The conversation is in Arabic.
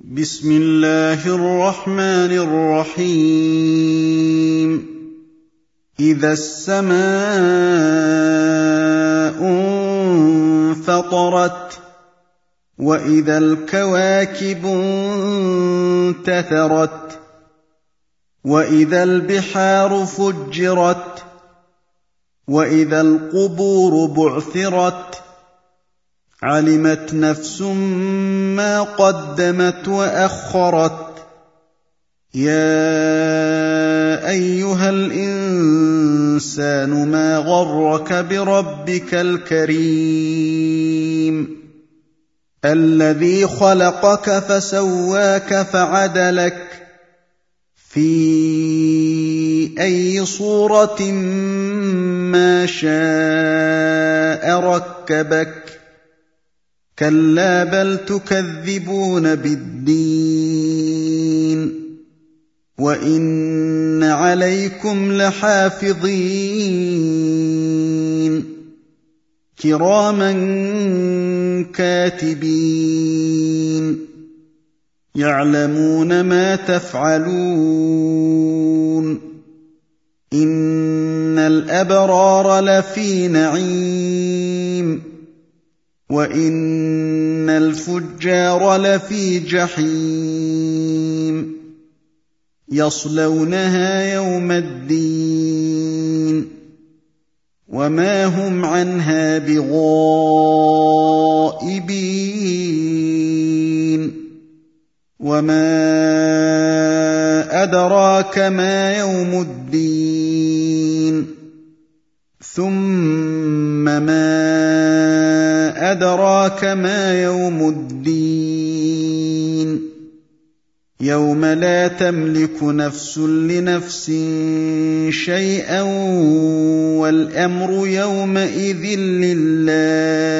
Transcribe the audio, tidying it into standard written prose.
بسم الله الرحمن الرحيم إذا السماء انفطرت وإذا الكواكب انتثرت وإذا البحار فجرت وإذا القبور بعثرت علمت نفس ما قدمت وأخرت يا أيها الإنسان ما غرك بربك الكريم الذي خلقك فسواك فعدلك في أي صورة ما شاء ركبك كلا بل تكذبون بالدين وإن عليكم لحافظين كراما كاتبين يعلمون ما تفعلون إن الأبرار لفي نعيم وإن الفجار لفي جحيم يصلونها يوم الدين وما هم عنها بغائبين وما أدراك ما يوم الدين ثم ما أدراك ما يوم الدين يوم لا تملك نفس لنفس شيئا والأمر يومئذ لله